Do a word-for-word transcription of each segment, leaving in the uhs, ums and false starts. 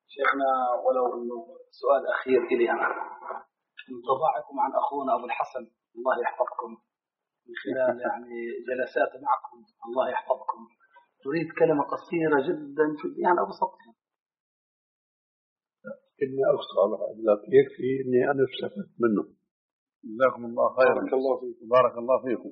شيخنا ولو انه سؤال اخير الي انا، انطباعكم عن اخونا ابو الحسن الله يحفظكم من خلال يعني جلسات معكم، الله يحفظكم. تريد كلمه قصيره جدا جدا يعني ابسطها. اني اخطا لك يكفي اني انا استفدت منه. جزاكم الله خيرا. بارك الله فيكم. بارك الله فيكم.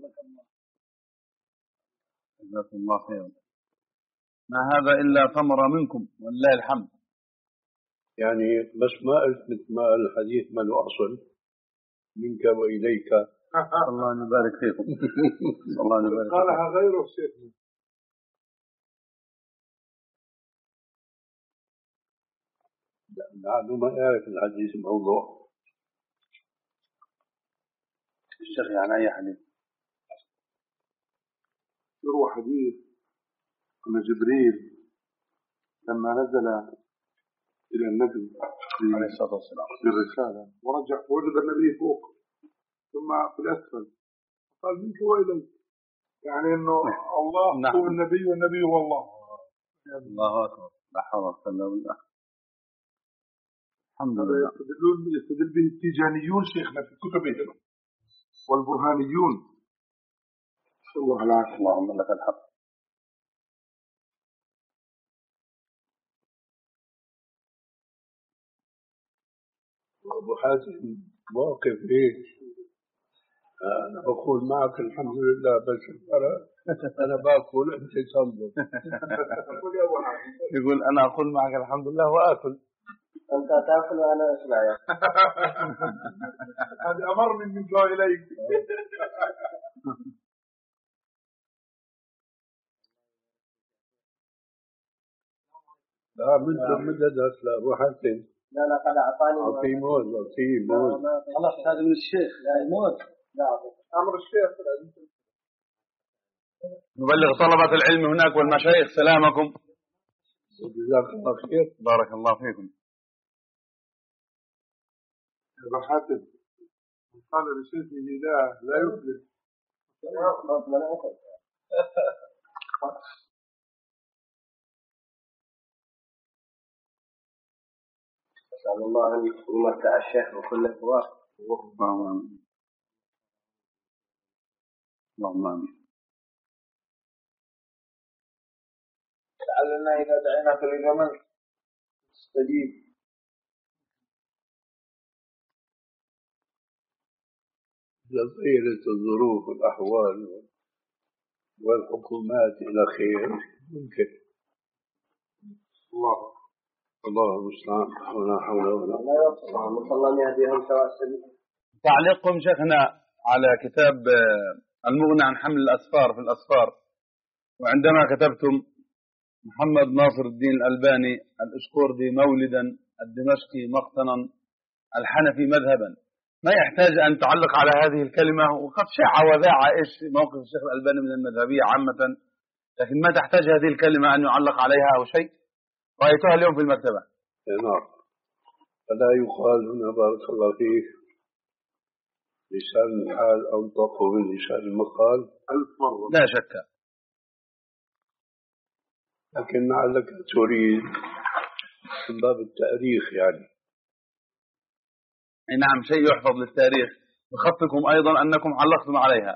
جزاكم الله خيرا. ما هذا الا ثمره منكم ولله الحمد. يعني بس ما قلت مثل ما الحديث ما له اصل، منك واليك. الله يبارك فيكم. الله يبارك. قالها غيره شيخنا. لانه ما يعرف الحديث موضوع. الشيخ يعني اي حديث؟ يروى حديث ان جبريل لما نزل الى النبي عليه الصلاه والسلام بالرساله ورجع وجد النبي فوق ثم في الاسفل قال منك واليك، يعني انه الله نعم. هو النبي والنبي هو الله. الله اكبر. لا حول ولا قوه الا بالله. الحمد هذا لله. يستدلون يستدل به التيجانيون شيخنا في كتبهم والبرهانيون. الله العافيه. اللهم لك الحمد. أبو حاتم واقف إيه؟ أنا أقول معك الحمد لله بس أنا أنا باكل أنت تنظر. يقول أنا أقول معك الحمد لله وآكل. أنت تأكل وأنا أسمع يا هذا أمر من من جاء إليك. لا من من درس لا أبو حاتم. لا لا قد أعطاني أعطيه موز أعطيه موز. خلاص هذا من الشيخ لا موز. لا أمر الشيخ. نبلغ طلبة العلم هناك والمشايخ سلامكم. جزاك الله خير. بارك الله فيكم. أبو حاتم قال لشيخه لا لا يفلح. أسأل الله أن يمتع الشيخ وكل الفوار. اللهم آمين. اللهم آمين. لعلنا إذا دعيناك للجمل تستجيب. لطيرة الظروف والأحوال والحكومات إلى خير ممكن. الله الله المستعان ولا حول ولا قوة. الله يهديهم سواء السبيل. تعليقكم شيخنا على كتاب المغني عن حمل الأسفار في الأسفار، وعندما كتبتم محمد ناصر الدين الألباني الإشكوردي مولدا الدمشقي مقتنا الحنفي مذهبا، ما يحتاج أن تعلق على هذه الكلمة، وقد شاع وذاع إيش موقف الشيخ الألباني من المذهبية عامة، لكن ما تحتاج هذه الكلمة أن يعلق عليها أو شيء. رأيتها اليوم في المكتبة. نعم. فلا يقال هنا بارك الله فيك لسان الحال أنطق من لسان المقال ألف مرة لا شك، لكن لعلك تريد من باب التاريخ يعني. نعم، شيء يحفظ للتاريخ بخطكم أيضا أنكم علقتم عليها.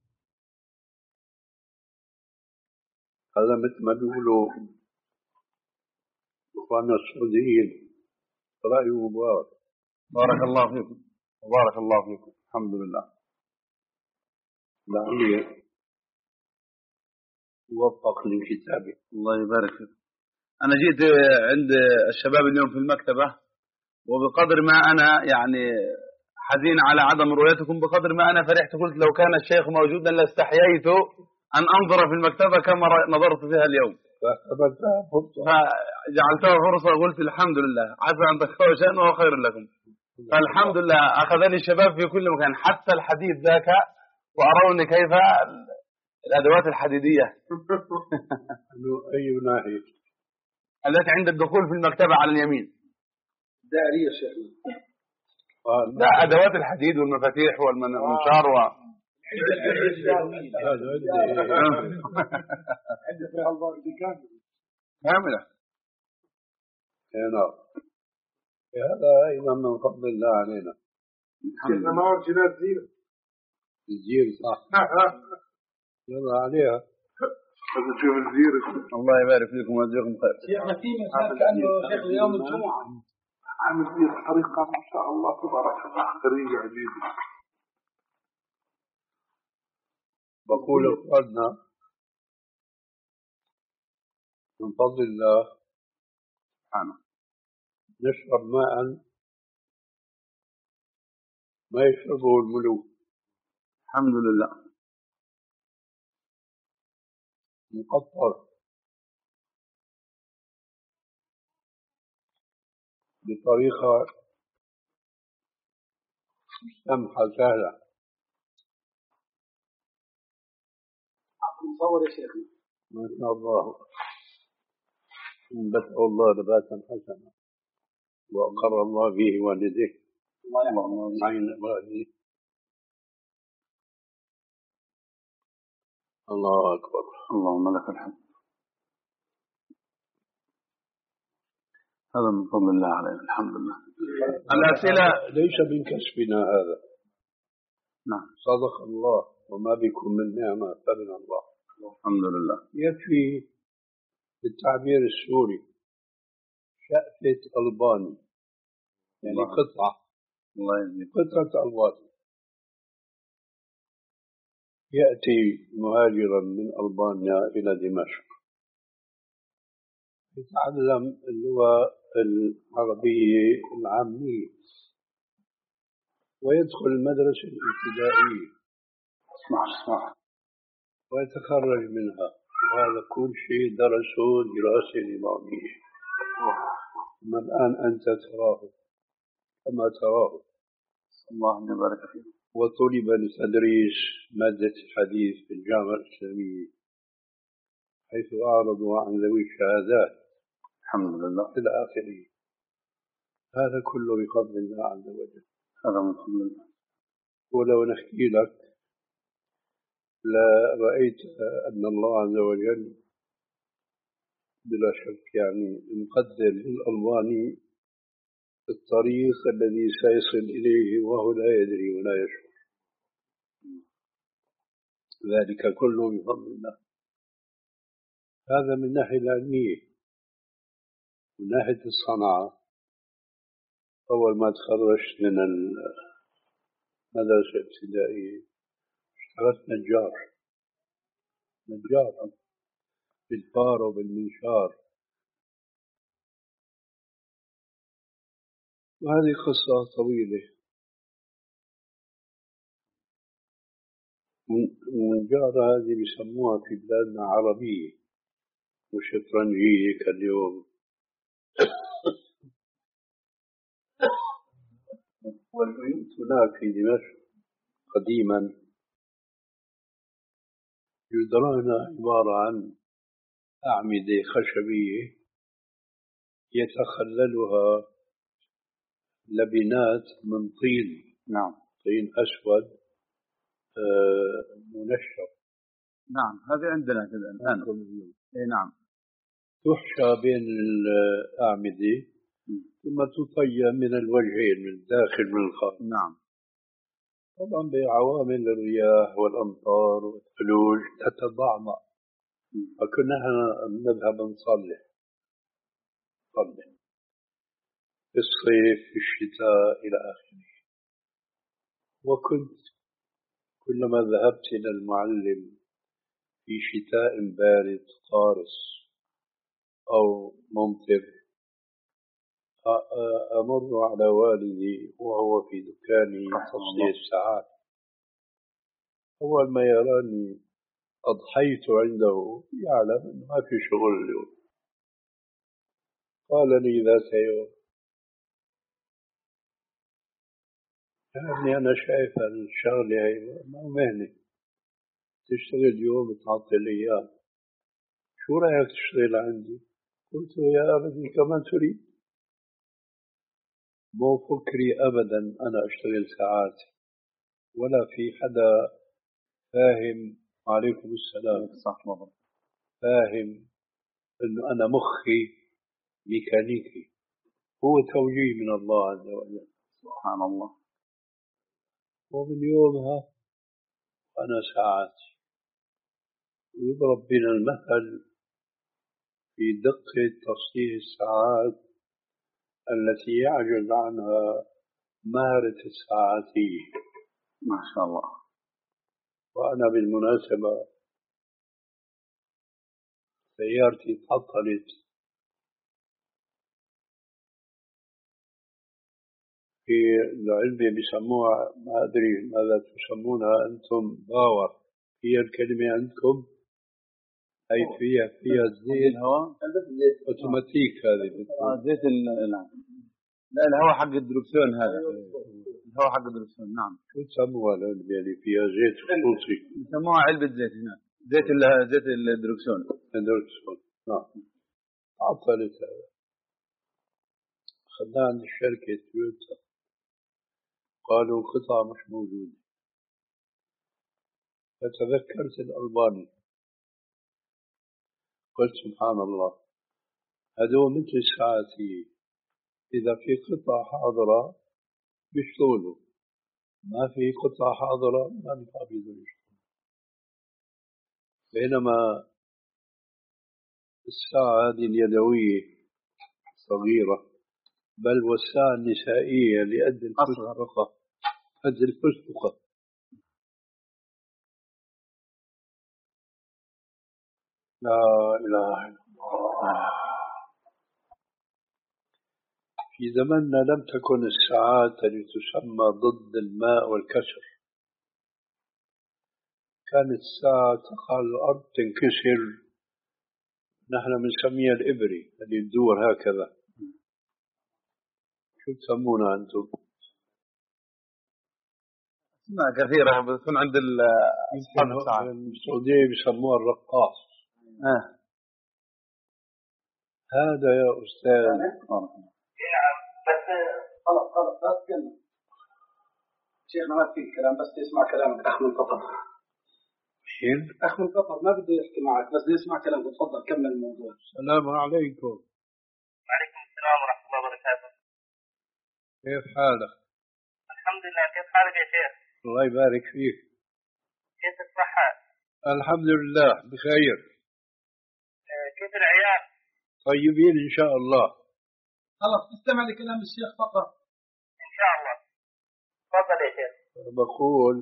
هذا مثل ما بيقولوا إخواننا السعوديين رأي مبارك. بارك الله فيكم وبارك الله فيكم. الحمد لله. لعلي وفق لكتابه. الله يبارك فيك. أنا جيت عند الشباب اليوم في المكتبة، وبقدر ما أنا يعني حزين على عدم رؤيتكم بقدر ما أنا فرحت، قلت لو كان الشيخ موجودا لاستحييت أن أنظر في المكتبة كما نظرت فيها اليوم، فجعلتها فرصة. قلت الحمد لله، عسى أن تكفوا شأن وهو خير لكم. فالحمد لله أخذني الشباب في كل مكان، حتى الحديد ذاك، وأروني كيف الأدوات الحديدية أي ناحية التي عند الدخول في المكتبة على اليمين دائرية شيخ. لا، أدوات الحديد والمفاتيح والمنشار و كاملة. نعم. هذا أيضا من فضل الله علينا. إحنا ما عرفنا الزينة. الزير صح. يلا عليها. هذا شوف الزير. الله يبارك فيكم ويجزيكم خير. شيخنا في مثال كأنه شيخ اليوم الجمعة عامل زير طريقة ما شاء الله تبارك الله طريقة عجيبة. بقول أخواننا من فضل الله سبحانه نشرب ماء ما يشربه الملوك. الحمد لله. مقطر بطريقة سمحة سهلة. مصور يا شيخنا ما شاء الله أنبته الله نباتا حسنا وأقر الله فيه والديه. الله يحفظك. عين والديه. الله أكبر. اللهم لك الحمد. هذا من فضل الله علينا الحمد لله. الأسئلة ليس من كسبنا هذا. نعم صدق الله وما بكم من نعمة فمن الله. الحمد لله. يكفي بالتعبير السوري شأفة ألباني يعني الله. قطعة الله يجزيك. قطعة ألباني يأتي مهاجرا من ألبانيا إلى دمشق يتعلم اللغة العربية العامية ويدخل المدرسة الابتدائية اسمع اسمع ويتخرج منها. وهذا كل شيء درسه دراسة نظامية. أما الآن أنت تراه كما تراه. الله يبارك فيك. وطلب لتدريس مادة الحديث في الجامعة الإسلامية حيث أعرضوا عن ذوي الشهادات الحمد لله إلى آخره. هذا كله بفضل الله عز وجل. هذا من فضل الله. ولو نحكي لك لرأيت أن الله عز وجل بلا شك يعني مقدر للألباني الطريق الذي سيصل إليه وهو لا يدري ولا يشعر. ذلك كله بفضل الله. هذا من ناحية العلمية. من ناحية الصنعة أول ما تخرجت من المدرسة الابتدائية اشتغلت نجار نجار بالفار وبالمنشار. وهذه قصة طويلة. النجارة هذه بيسموها في بلادنا عربية وشطرنجية كاليوم. والبيوت هناك في دمشق قديما جدران عبارة عن أعمدة خشبية يتخللها لبنات من طين. نعم طين أسود آه منشر. نعم هذه عندنا كذا الآن. إيه نعم. تحشى بين الأعمدة ثم تطيب من الوجهين من الداخل من الخارج. نعم. طبعا بعوامل الرياح والأمطار والثلوج تتضعضع. فكنا نذهب نصلح نصلح في الصيف في الشتاء إلى آخره. وكنت كلما ذهبت إلى المعلم في شتاء بارد قارس أو ممطر أمر على والدي وهو في دكاني تصنيع الساعات. أول ما يراني أضحيت عنده يعلم أنه ما في شغل اليوم. قال لي ذات يوم يعني أنا شايف الشغلة هي ما مهنة تشتغل يوم تعطل أيام. شو رأيك تشتغل عندي؟ قلت يا أبدي كمان تريد؟ مو فكري أبدا أنا أشتغل ساعات ولا في حدا فاهم. عليكم السلام. صح والله. فاهم أنه أنا مخي ميكانيكي هو توجيه من الله عز وجل. سبحان الله. ومن يومها أنا ساعات يضرب بنا المثل في دقة تصحيح الساعات التي يعجز عنها مهرة الساعاتية. ما شاء الله. وأنا بالمناسبة سيارتي تعطلت في العلبة بيسموها، ما أدري ماذا تسمونها أنتم، باور هي الكلمة عندكم، أي فيها فيها زيت الهواء أوتوماتيك هذه. آه زيت ال لا الهواء حق الدركسيون هذا، الهواء حق الدركسيون. نعم. شو تسموها العلبة اللي فيها زيت خصوصي؟ يسموها علبة زيت هنا، زيت ال زيت الدركسيون. الدركسيون. نعم. عطلت هذا، خدناها عند الشركة تويوتا، قالوا القطع مش موجودة. فتذكرت الألباني، قلت سبحان الله، هذول مثل الساعاتية، إذا في قطعة حاضرة بيشتغلوا، ما في قطعة حاضرة ما بيقابلوا يشتغلوا. بينما الساعة هذه اليدوية صغيرة، بل والساعة النسائية اللي قد الفستقة، قد الفستقة. لا إله إلا الله. في زمننا لم تكن الساعات التي تسمى ضد الماء والكسر، كانت الساعة تقع على الأرض تنكسر، نحن بنسميها الإبري اللي تدور هكذا. شو تسمونها أنتم؟ اسماء كثيرة بتكون عند أصحاب الساعات. السعودية بيسموها الرقاص. آه. هذا يا أستاذ. نعم بس خلاص خلاص لا تتكلم شيخنا، ما في كلام، بس يسمع كلامك أخ من قطر. مين؟ أخ من قطر ما بده يحكي معك، بس يسمع كلامك. تفضل كمل الموضوع. السلام عليكم. وعليكم السلام ورحمة الله وبركاته. كيف حالك؟ الحمد لله. كيف حالك يا شيخ؟ الله يبارك فيك. كيف الصحة؟ الحمد لله بخير. كيف العيال؟ طيبين إن شاء الله. خلاص استمع لكلام الشيخ فقط إن شاء الله. تفضل يا شيخ. بقول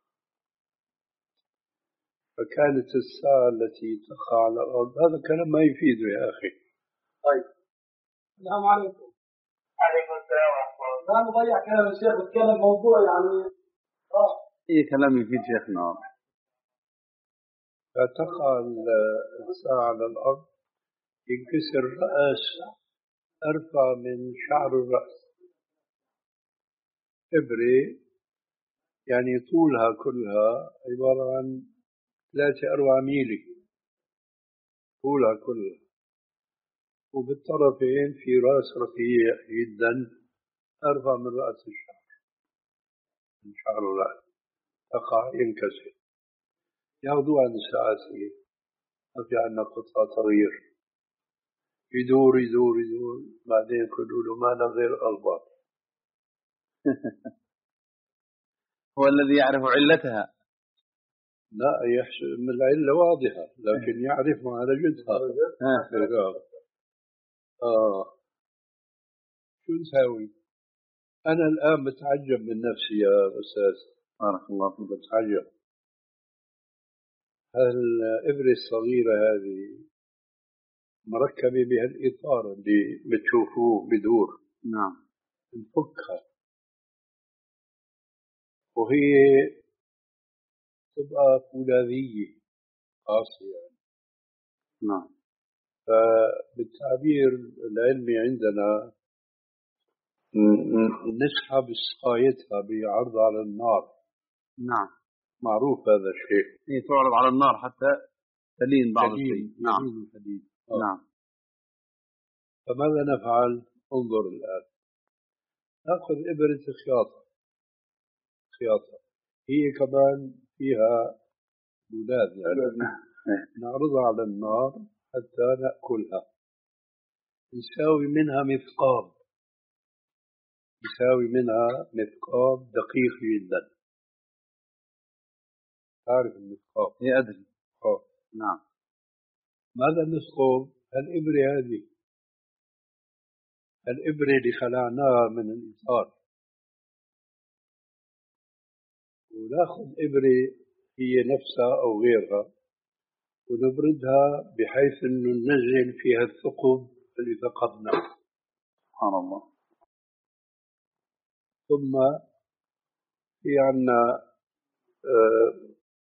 فكانت الساعة التي تقع على الأرض، هذا كلام ما يفيده يا أخي. طيب السلام عليكم. عليكم السلام ورحمة الله. لا نضيع كلام الشيخ، بتكلم موضوع يعني اه اي كلام يفيد شيخنا. فتقع الساعة على الأرض ينكسر رأس أرفع من شعر الرأس، إبرة يعني طولها كلها عبارة عن ثلاثة أربعة ميلي، طولها كلها، وبالطرفين في رأس رفيع جدا أرفع من رأس الشعر، من شعر الرأس تقع ينكسر. ياخذوها عن الساعاتية، ما في عندنا قطعة تغيير، يدور يدور يدور، بعدين يقولوا له ما له غير ألباط. هو الذي يعرف علتها. لا يحسب العلة واضحة، لكن يعرف معالجتها. آه. آه شو نساوي؟ أنا الآن بتعجب من نفسي يا أستاذ. بارك الله فيك. بتعجب هالإبرة الصغيرة هذه مركبة بهالإطار اللي بتشوفوه بدور. نعم. نفكها وهي تبقى فولاذية قاسية. نعم. فبالتعبير العلمي عندنا نسحب سقايتها بعرض على النار. نعم. معروف هذا الشيء. هي تعرض على النار حتى تلين بعض الشيء. نعم. آه. نعم. فماذا نفعل؟ انظر الآن، نأخذ إبرة خياطة، خياطة هي كمان فيها بولاد يعني، نعرضها على النار حتى نأكلها، نساوي منها مثقاب يساوي منها مثقاب دقيق جدا. تعرف المثقاب؟ هي أدري. أوه. نعم. ماذا المثقاب؟ الإبرة هذه، الإبرة اللي خلعناها من الإطار، وناخذ إبرة هي نفسها أو غيرها ونبردها بحيث أنه ننزل فيها الثقب اللي ثقبناه. سبحان الله. ثم في عنا آه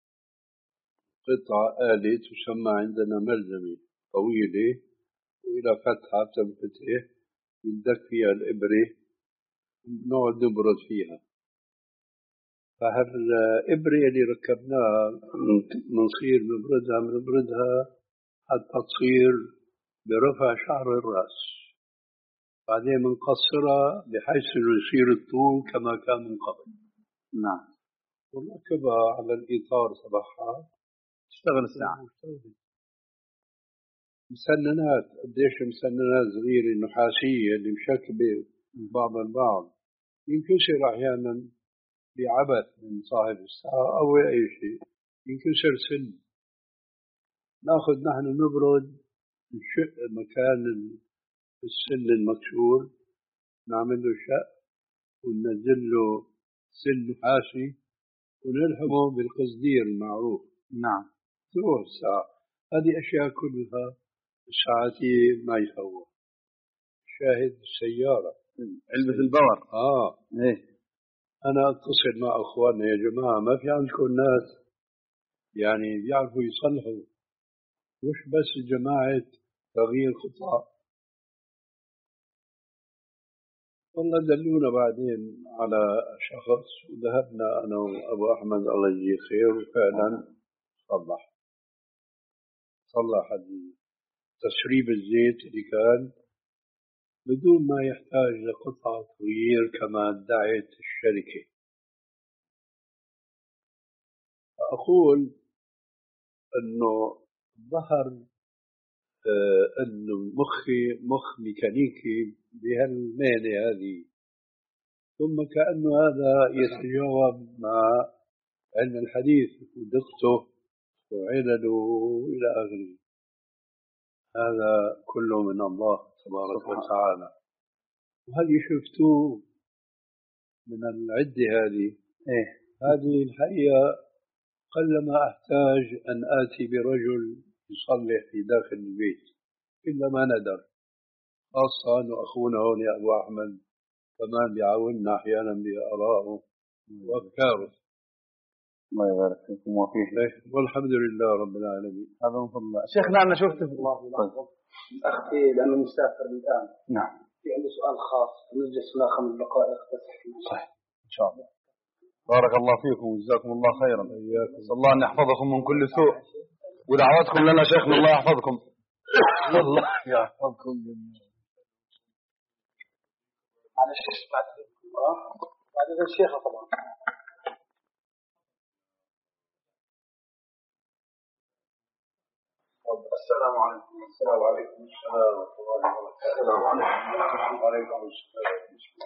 قطعة آلة تسمى عندنا ملزمة طويلة وإلى فتحة تنفتح بندك فيها الإبرة نقعد نبرد فيها. فهالإبرة اللي ركبناها بنصير نبردها بنبردها حتى تصير برفع شعر الرأس، بعدين بنقصرها بحيث إنه يصير الطول كما كان من قبل. نعم. ونركبها على الإطار تبعها تشتغل الساعة. مسننات، قديش مسننات صغيرة نحاسية اللي مشكبة بعض البعض ينكسر أحيانا بعبث من صاحب الساعة أو أي شيء، ينكسر سن، ناخذ نحن نبرد نشق مكان السن المكسور، نعمل له شق وننزل له سن نحاسي ونلحمه بالقصدير المعروف. نعم. تروح الساعة. هذه أشياء كلها الساعتي ما يفوق. شاهد السيارة، علبة البور. آه إيه. أنا أتصل مع أخواننا يا جماعة ما في عندكم ناس يعني بيعرفوا يصلحوا، مش بس جماعة تغيير قطع. والله دلونا بعدين على شخص وذهبنا أنا وأبو أحمد الله يجزيه خير وفعلا صلح صلح تسريب الزيت اللي كان بدون ما يحتاج لقطعة تغيير كما ادعت الشركة. أقول أنه ظهر آه أنه مخي مخ ميكانيكي بهالمهنة هذه، ثم كأنه هذا يتجاوب مع علم الحديث ودقته وعلله إلى آخره. هذا كله من الله تبارك وتعالى. وهل شفتوه من العدة هذه؟ إيه؟ هذه الحقيقة قلما أحتاج أن آتي برجل يصلح في داخل البيت إلا ما ندر، خاصة أنه أخونا هون يا أبو أحمد كمان بيعاوننا أحيانا بآرائه وأفكاره. الله يبارك فيكم وفيه. والحمد لله رب العالمين. هذا من فضل الله. شيخنا أنا شفت الله يلحظك أختي لأنه مسافر الآن. نعم. في عندي سؤال خاص نجلس لنا خمس دقائق بس. صحيح إن شاء الله. بارك الله فيكم وجزاكم الله خيرا. نسأل الله أن يحفظكم من كل سوء ودعواتكم لنا شيخنا الله يحفظكم. الله يحفظكم جميعا. معلش بعد بعد ذا الشيخ طبعا. السلام عليكم. السلام عليكم. السلام السلام عليكم. وعليكم السلام.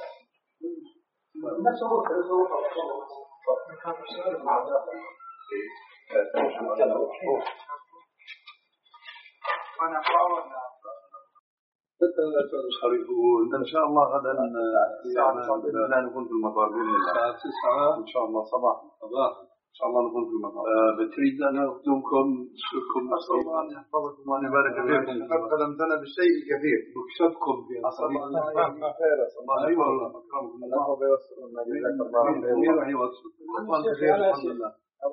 إن شاء الله غدا لا نكون في المطار بإذن الله. الساعة تسعة إن شاء الله صباحا صباحا إن شاء الله نكون في المطار. بتريد أن أخدمكم أشكركم نسأل الله أن يحفظكم وأن يبارك فيكم. قد خدمتنا بالشيء الكثير نكسبكم في أصابع الله خير. الله يبارك أكرمكم الله ويوصلنا جزاك الله خير. مين راح يوصل؟ الحمد لله.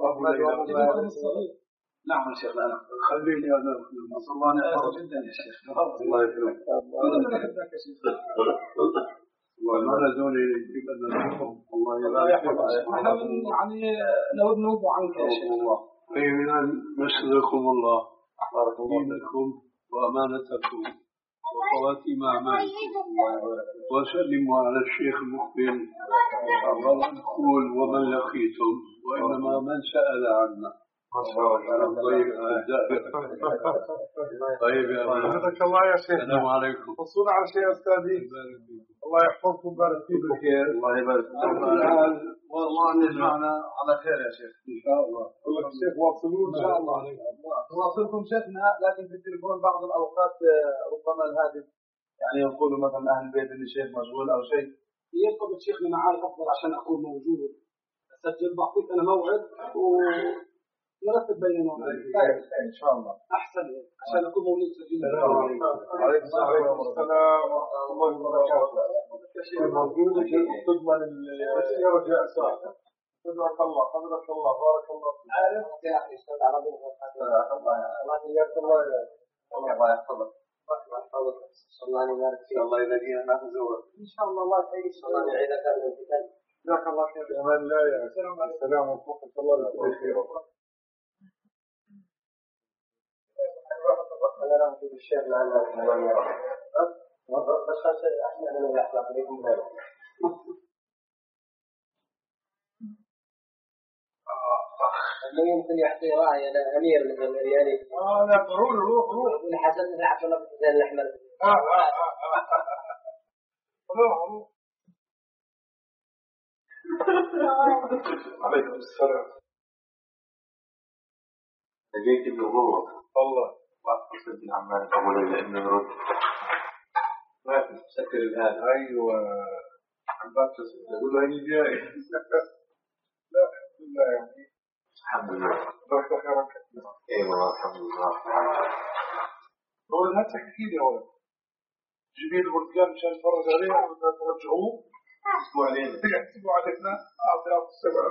نعم يا شيخ أنا خليني أنا نسأل الله أن يحفظك جدا يا شيخ. الله يكرمك. وما لزوني يجيب أن نشوفهم. الله يحفظك. احنا يعني نود نوضع عنك يا شيخ. الله خيرا نشكركم الله دينكم وأمانتكم وخواتيم أعمالكم. وسلموا على الشيخ المقبل الله نقول ومن لقيتم وإنما من سأل عنا طيب يا حفظك الله يا شيخ. السلام عليكم. وصونا على شيء أستاذي. الله يحفظكم ويبارك فيكم. بخير. الله يبارك فيكم. والله نجمعنا على خير يا شيخ إن شاء الله. أقول لك الشيخ واصلون إن شاء الله. نواصلكم شيخنا، لكن في التليفون بعض الأوقات ربما الهاتف يعني يقولوا مثلا أهل البيت إن الشيخ مشغول أو شيء. يرتبط شيخنا معاي أفضل عشان أكون موجود. أسجل بعطيك أنا موعد ونرتب بيننا إن شاء الله أحسن عشان أكون موجود. السلام عليكم. السلام ورحمة الله وبركاته. موجودك تضمن السيارة جاء ساعة. حفظك الله حفظك الله بارك الله فيك. عارف يا أخي أستاذ عربي الله حياك الله يا الله يحفظك. الله يبارك فيك. الله يلاقينا ما تزور إن شاء الله الله يعيش الله يعيدك على الفتن. جزاك الله خير. أمان الله يا السلام ورحمة الله وبركاته. أنا رحت بالشيخ معنا بس خاصة أحنا أنا يحصل عليكم هذا. ما يمكن يعطي رأي أنا أمير من الريالي. آه لا روح روح روح. يقول حسن بن عبد الله بن زين الأحمر. آه آه آه آه. روح روح. عليكم السلام. لقيت ابن جوه والله واتصل بالعمال أقول له إنه يرد ما في سكر الآن. أيوة عمال تقول له هني جاي. لا الحمد لله يعني. الحمد لله. رحت خيرا كثيرا. أيوة الحمد لله. هو لا تحكي لي هو جبيل البرتقال مشان نتفرج عليه بدنا ترجعوه اسبوع علينا تحسبوا علينا أعطي أعطي السبعة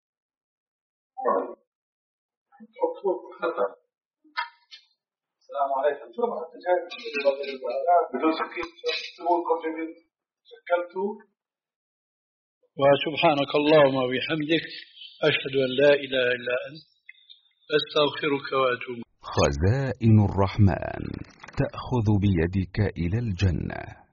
تحطوه خطر. السلام عليكم. شو ما أنت جاي بدون سكين تسوونكم جميل شكلتوا. وسبحانك اللهم وبحمدك أشهد أن لا إله إلا أنت أستغفرك وأتوب. خزائن الرحمن تأخذ بيدك إلى الجنة.